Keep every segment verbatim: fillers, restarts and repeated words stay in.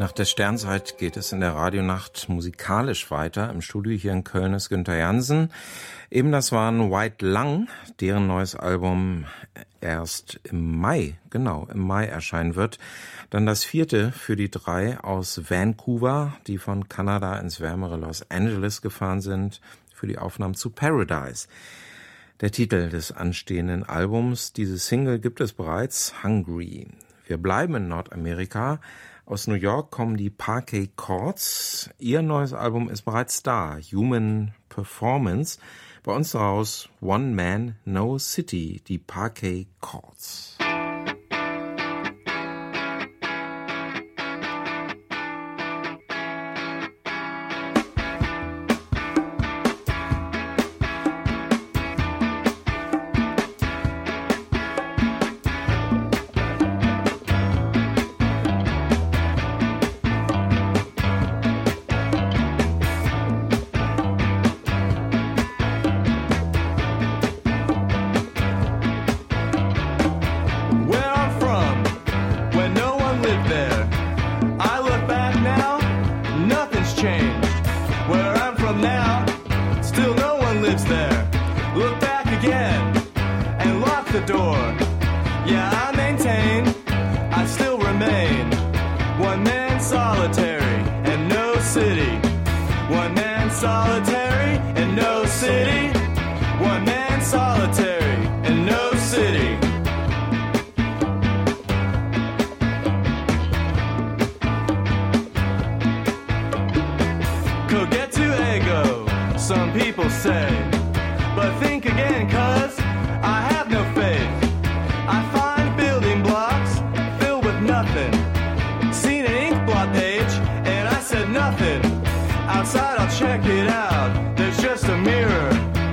Nach der Sternzeit geht es in der Radionacht musikalisch weiter. Im Studio hier in Köln ist Günther Jansen. Eben das waren White Lung, deren neues Album erst im Mai, genau, im Mai erscheinen wird. Dann das vierte für die drei aus Vancouver, die von Kanada ins wärmere Los Angeles gefahren sind, für die Aufnahmen zu Paradise. Der Titel des anstehenden Albums, diese Single gibt es bereits, Hungry. Wir bleiben in Nordamerika. Aus New York kommen die Parquet Courts. Ihr neues Album ist bereits da, Human Performance. Bei uns daraus One Man, No City, die Parquet Courts. Outside, I'll check it out. There's just a mirror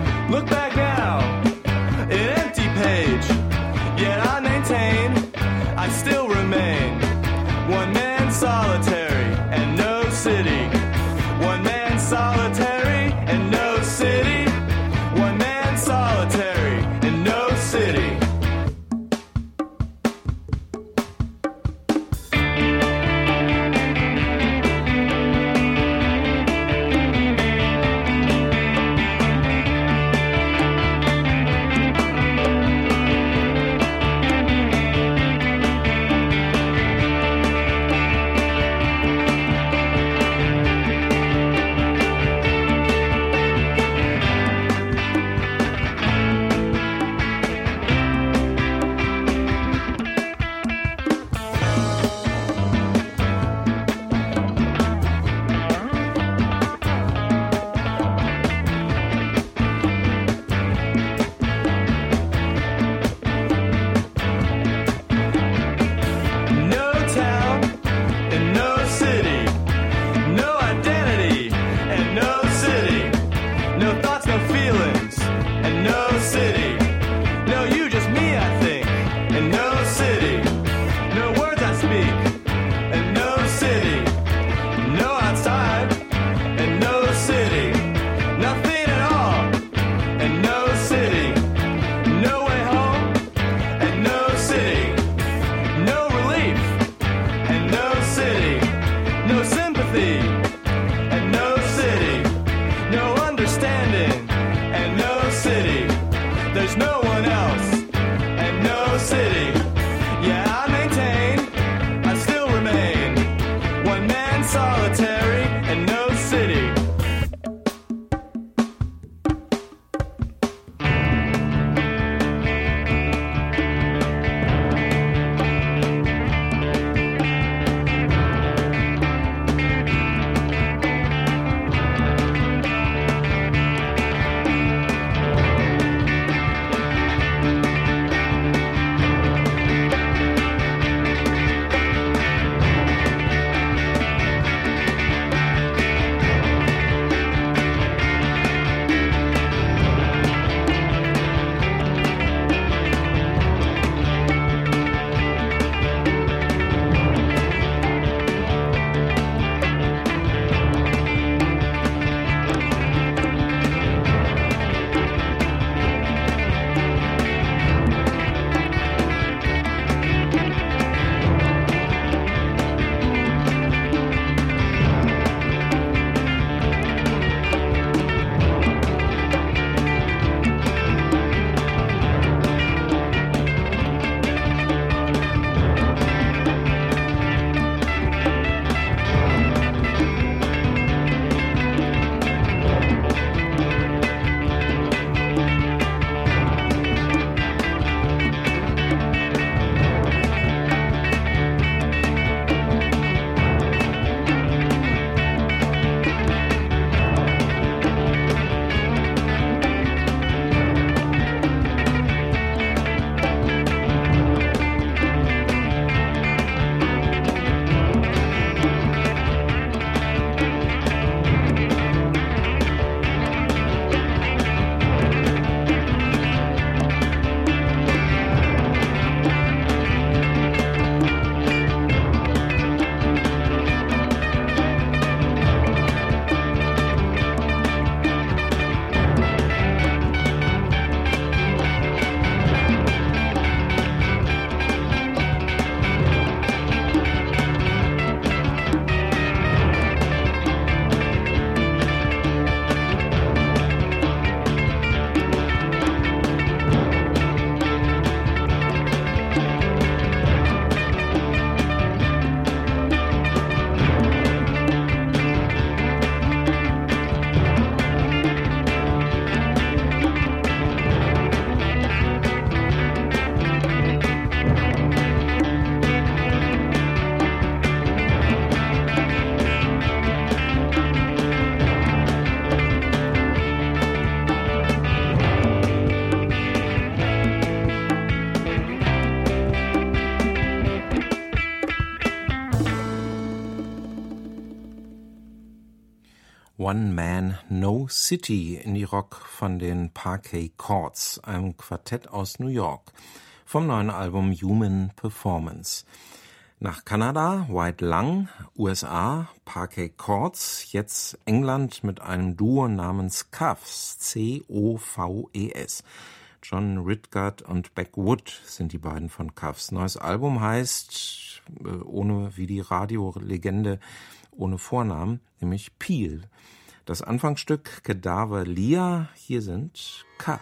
One Man, No City, Indie-Rock von den Parquet Chords, einem Quartett aus New York, vom neuen Album Human Performance. Nach Kanada, White Lung, U S A, Parquet Chords, jetzt England mit einem Duo namens Coves, C O V E S. John Ridgard und Beck Wood sind die beiden von Coves. Neues Album heißt, ohne wie die Radiolegende, ohne Vornamen, nämlich Peel. Das Anfangsstück Cadaver Lia, hier sind Coves.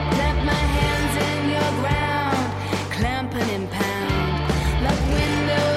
Window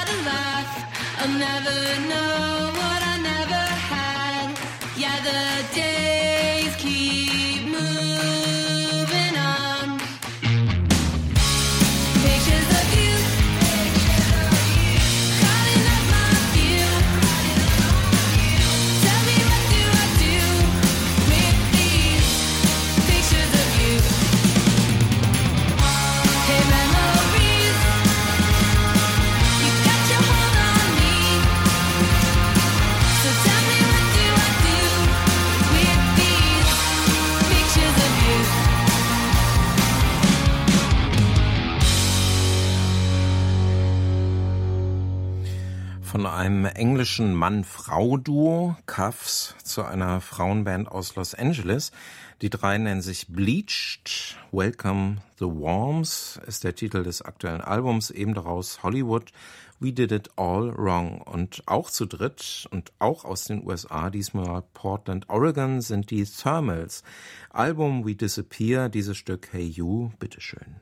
Von einem englischen Mann-Frau-Duo, Cuffs, zu einer Frauenband aus Los Angeles. Die drei nennen sich Bleached. Welcome the Worms ist der Titel des aktuellen Albums, eben daraus Hollywood, We Did It All Wrong. Und auch zu dritt und auch aus den U S A, diesmal Portland, Oregon, sind die Thermals. Album We Disappear, dieses Stück Hey You, bitteschön.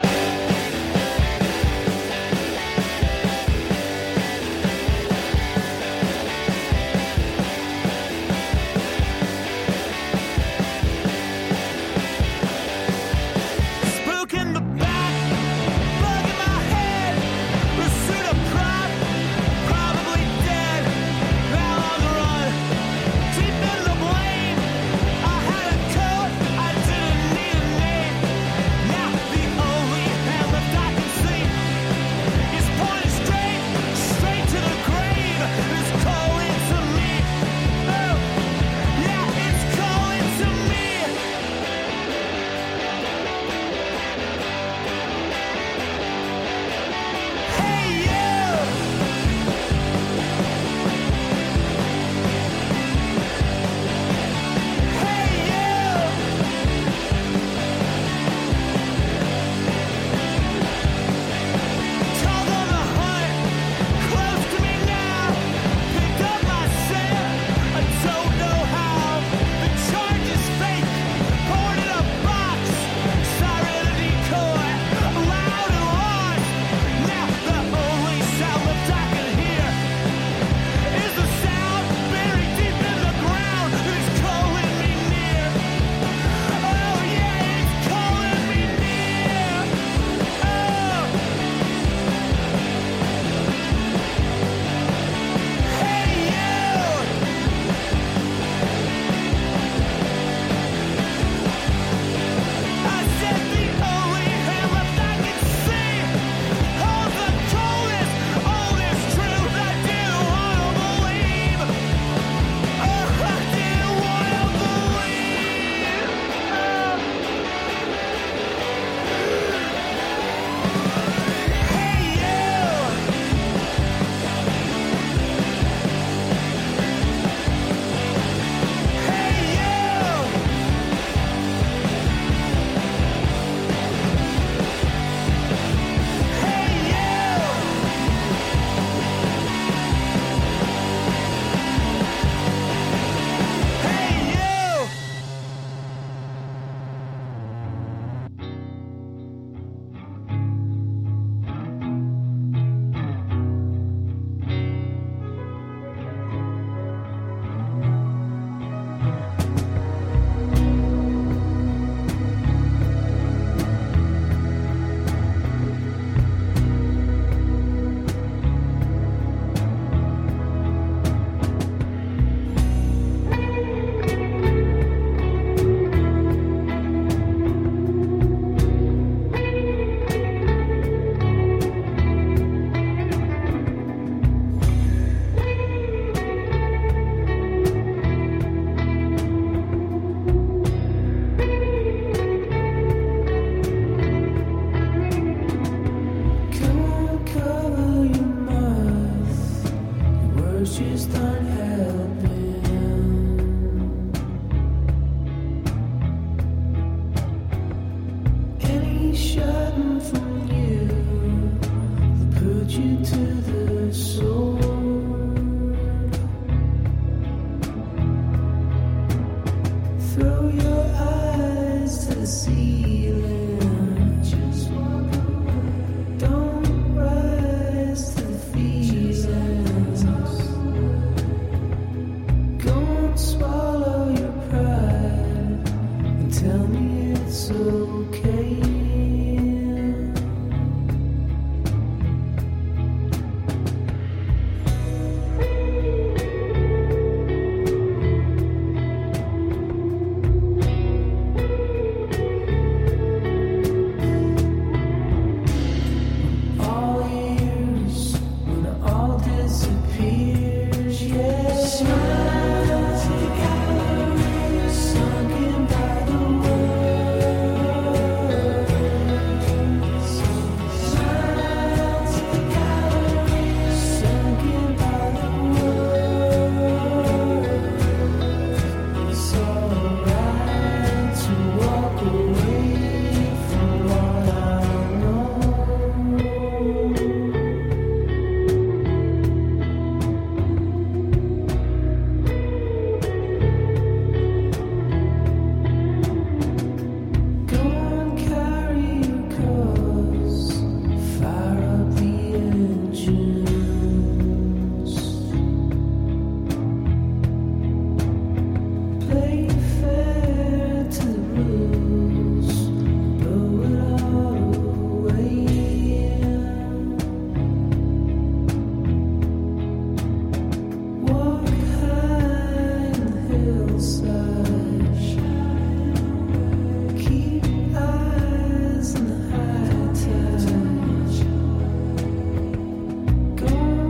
Don't rise to the feet.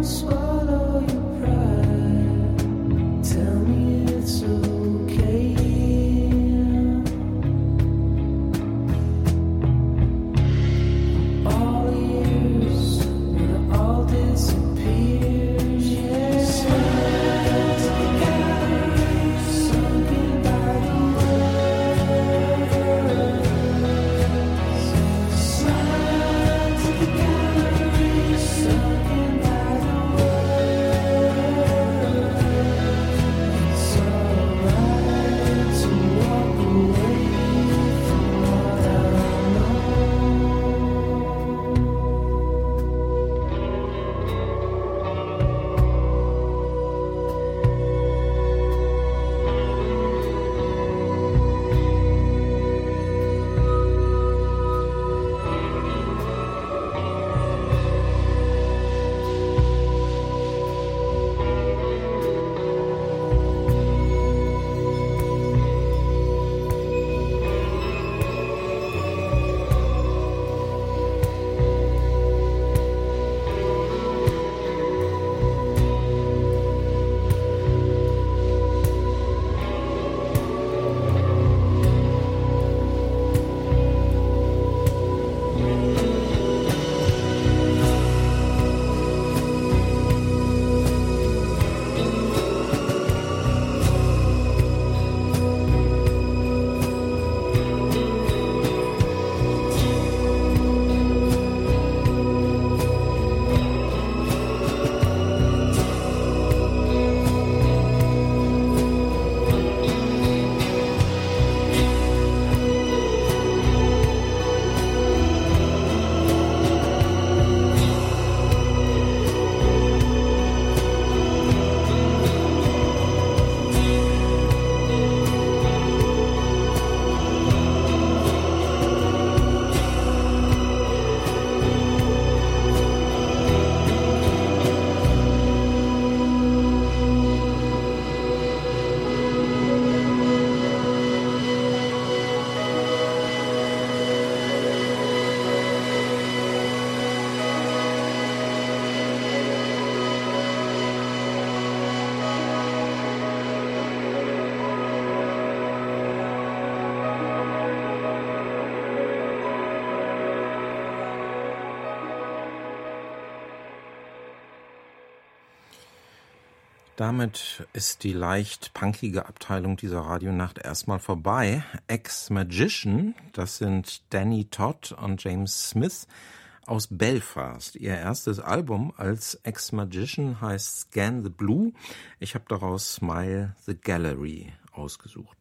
Damit ist die leicht punkige Abteilung dieser Radionacht erstmal vorbei. Ex-Magician, das sind Danny Todd und James Smith aus Belfast. Ihr erstes Album als Ex-Magician heißt Scan the Blue. Ich habe daraus Smile the Gallery ausgesucht.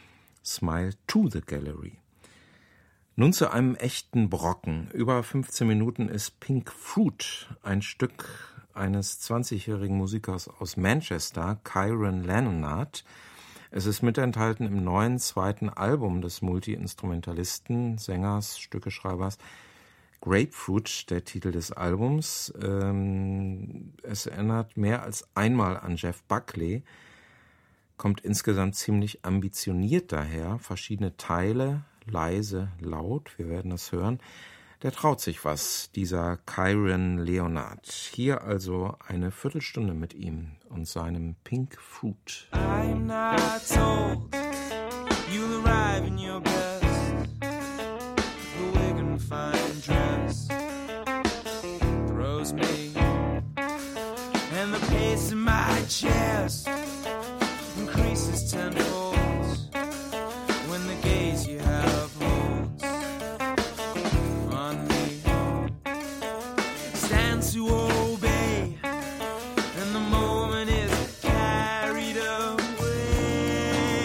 Smile to the Gallery. Nun zu einem echten Brocken. Über fünfzehn Minuten ist Pink Fruit, ein Stück eines zwanzigjährigen Musikers aus Manchester, Kyron Leonard. Es ist mitenthalten im neuen zweiten Album des Multi-Instrumentalisten, Sängers, Stückeschreibers Grapefruit, der Titel des Albums. Ähm, es erinnert mehr als einmal an Jeff Buckley, kommt insgesamt ziemlich ambitioniert daher, verschiedene Teile, leise, laut, wir werden das hören. Der traut sich was, dieser Kyron Leonard. Hier also eine Viertelstunde mit ihm und seinem Pink Fruit. I'm not told you'll arrive in your best, the wig and fine dress throws me, and the pace in my chest increases tenfold when the gaze you have holds on me stands to obey, and the moment is carried away.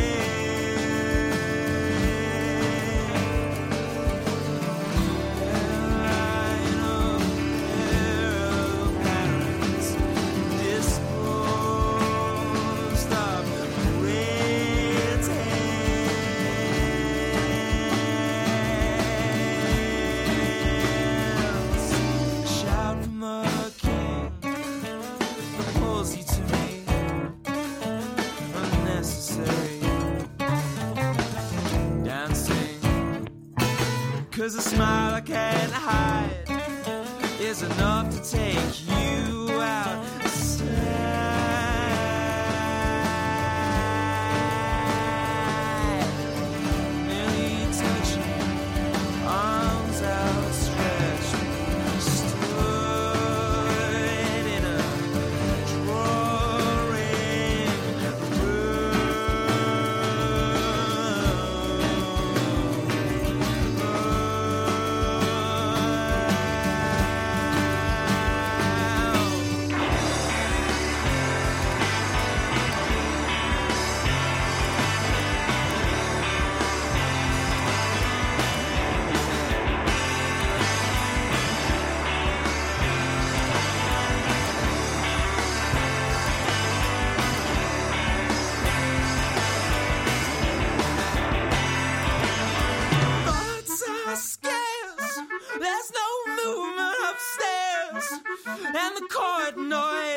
Line of parents disposed of red hands. Shout from the king that pulls you to me, unnecessary dancing, 'cause a smile I can't hide is enough to take you out.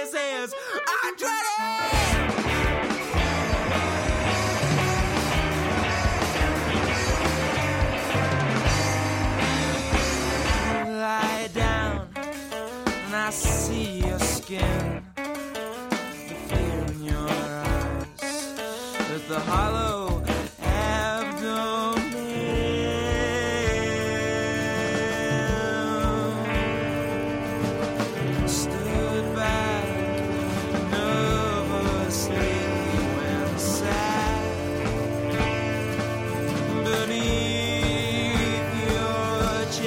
this is Andretti! Lie down and I see your skin, the fear in your eyes, with the hollow abdomen. Stood back nervously when sat beneath your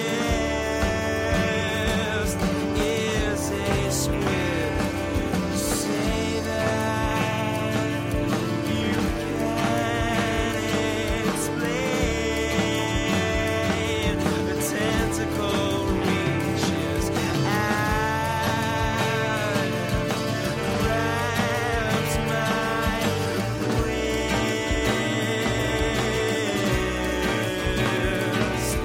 chest is a squid. Say that you can explain. The tentacle reaches out and grabs my wrist.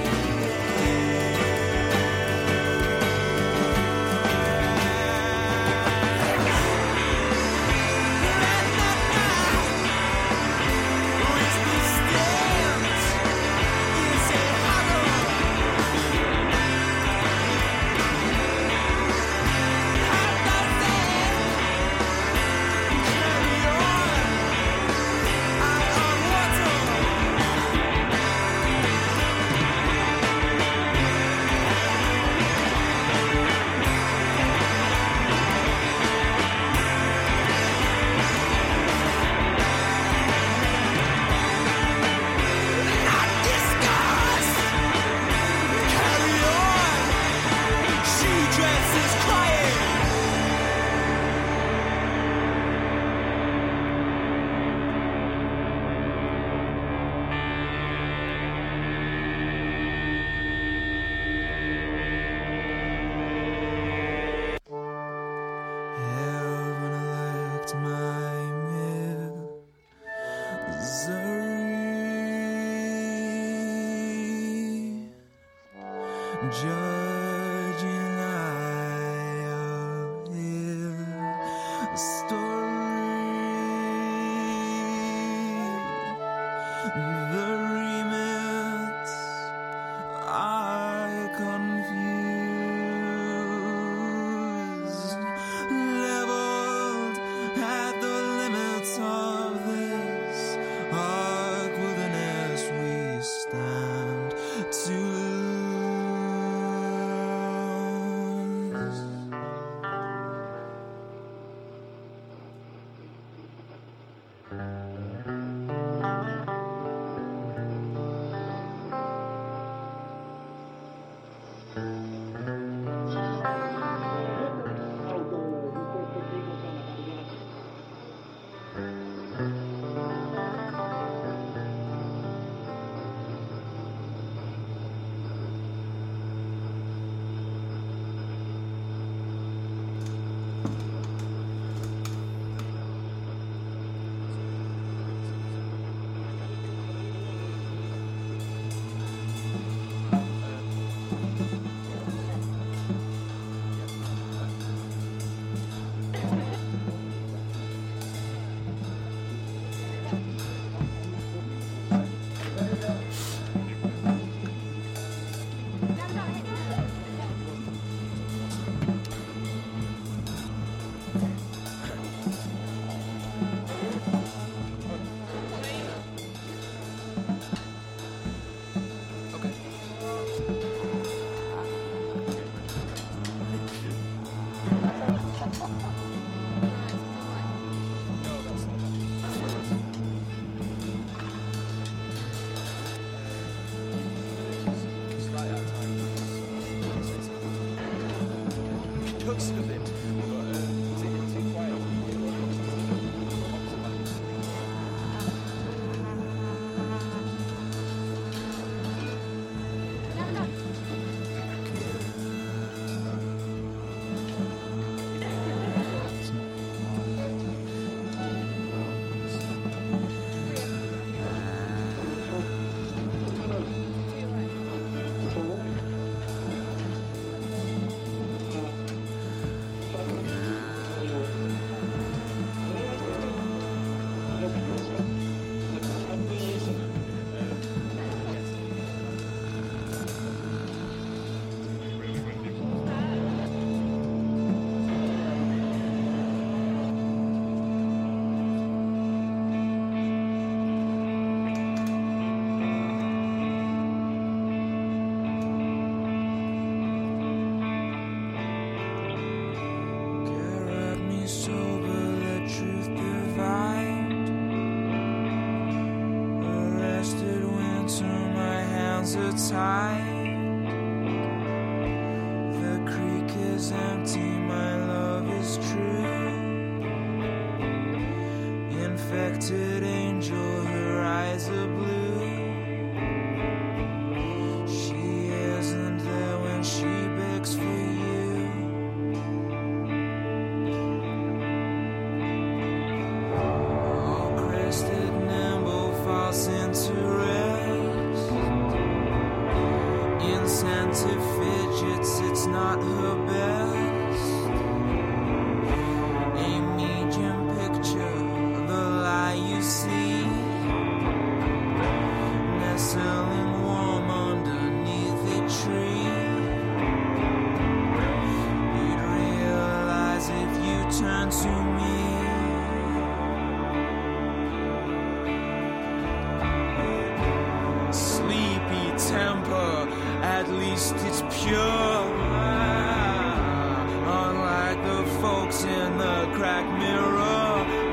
Heaven elect my misery, judging eye of his story. The remits are confused, leveled at the limits of this arc wilderness we stand to lose. tide. The creek is empty, my love is true. Infected angel, her eyes are blue. She isn't there when she begs for you. All crested nimble falls into rest. Incentive fidgets, it's not her best. A medium picture, the lie you see, nestling warm underneath a tree. You'd realize if you turn to me. Sleepy temper, at least it's pure. Unlike the folks in the cracked mirror.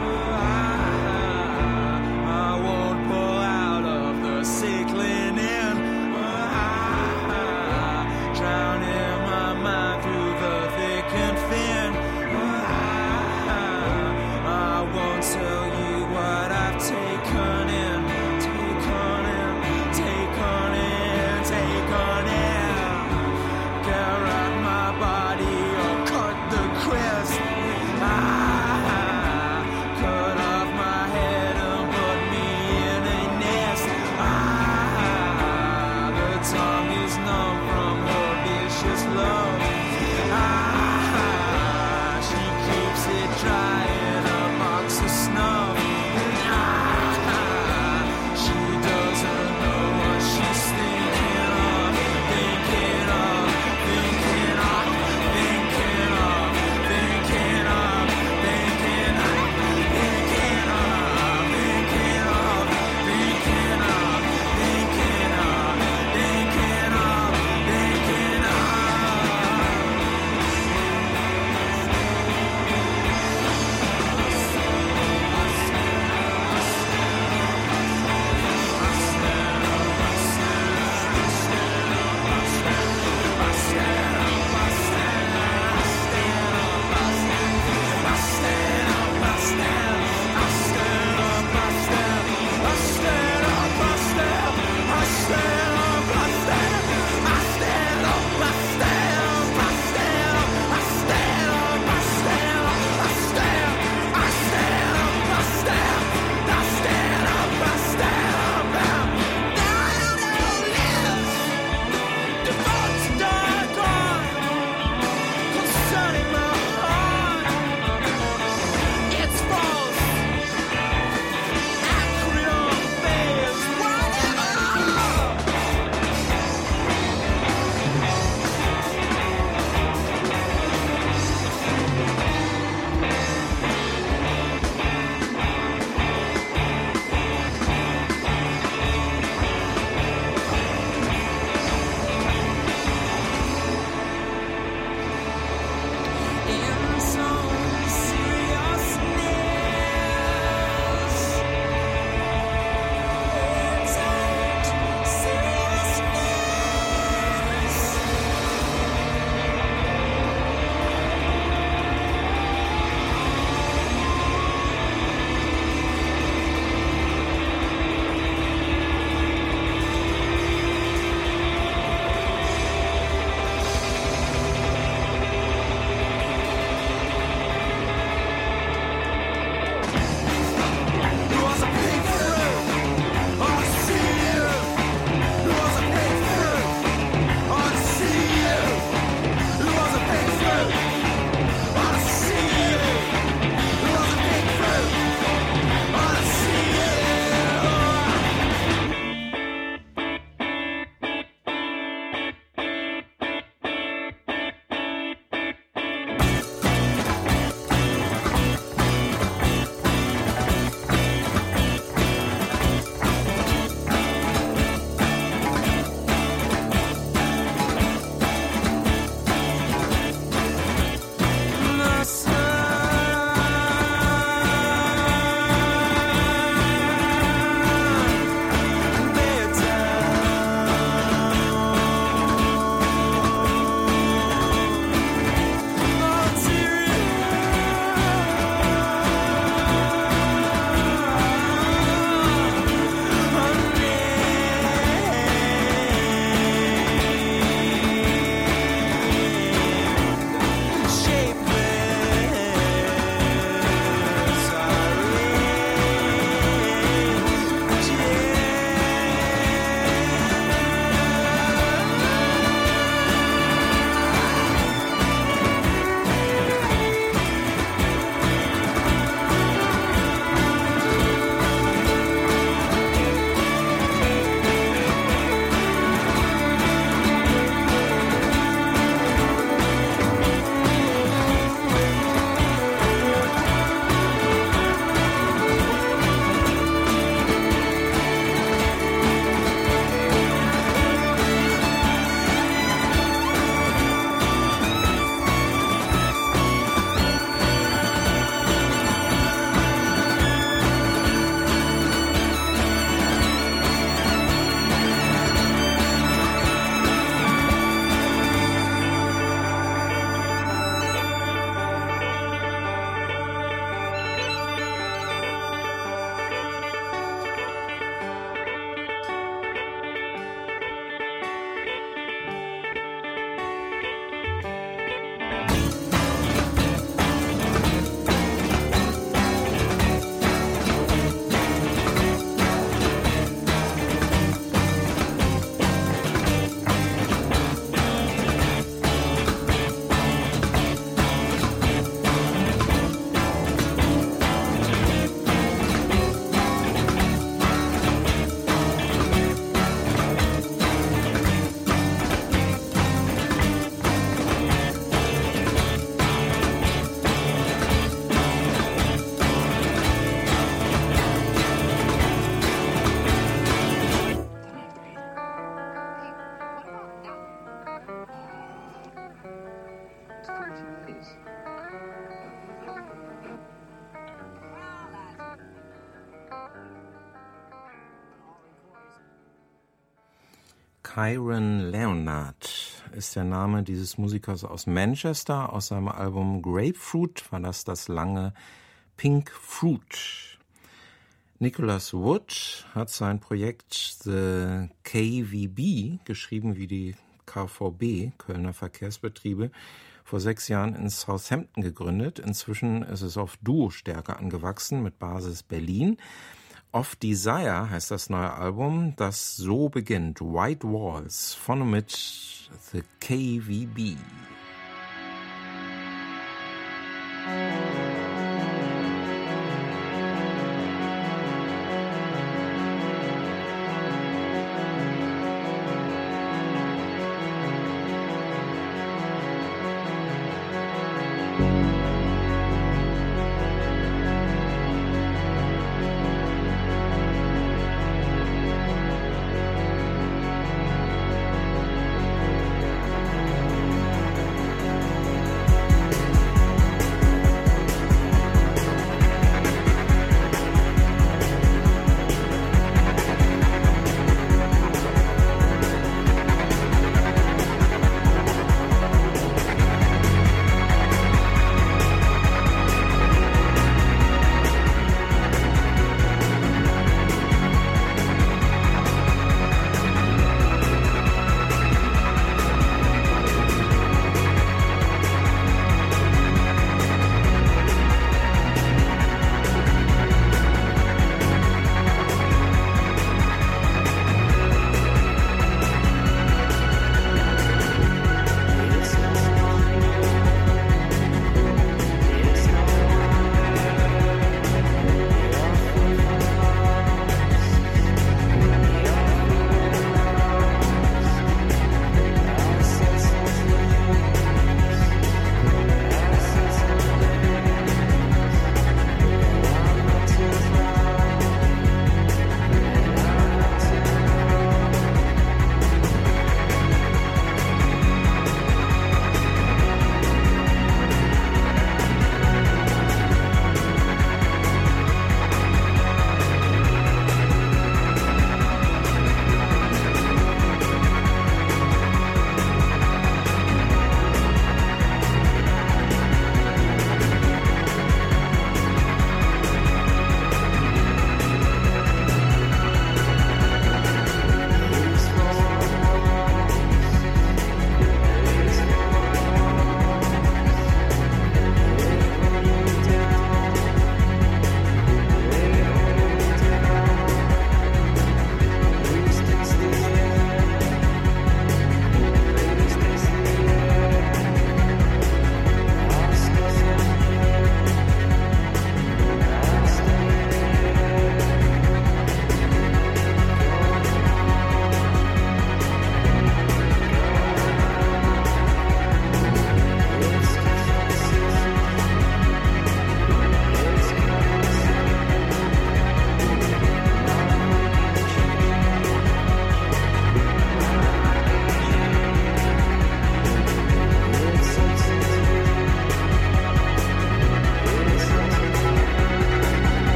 I won't pull out of the sick linen. Drown in my mind through the thick and thin. I won't tell you what I've taken in. Taken in, taken in, taken in. Tear out my body or cut the crest. Ah, Kyron Leonard ist der Name dieses Musikers aus Manchester. Aus seinem Album Grapefruit war das das lange Pink Fruit. Nicholas Wood hat sein Projekt The K V B, geschrieben wie die K V B, Kölner Verkehrsbetriebe, vor sechs Jahren in Southampton gegründet. Inzwischen ist es auf Duo-Stärke angewachsen mit Basis Berlin. Of Desire heißt das neue Album, das so beginnt. White Walls, von und mit The K V B.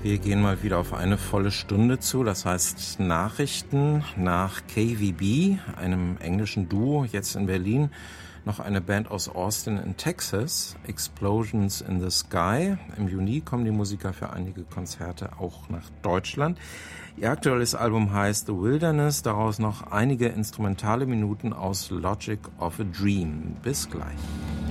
Wir gehen mal wieder auf eine volle Stunde zu, das heißt Nachrichten nach K V B, einem englischen Duo, jetzt in Berlin. Noch eine Band aus Austin in Texas, Explosions in the Sky. Im Juni kommen die Musiker für einige Konzerte auch nach Deutschland. Ihr aktuelles Album heißt The Wilderness, daraus noch einige instrumentale Minuten aus Logic of a Dream. Bis gleich.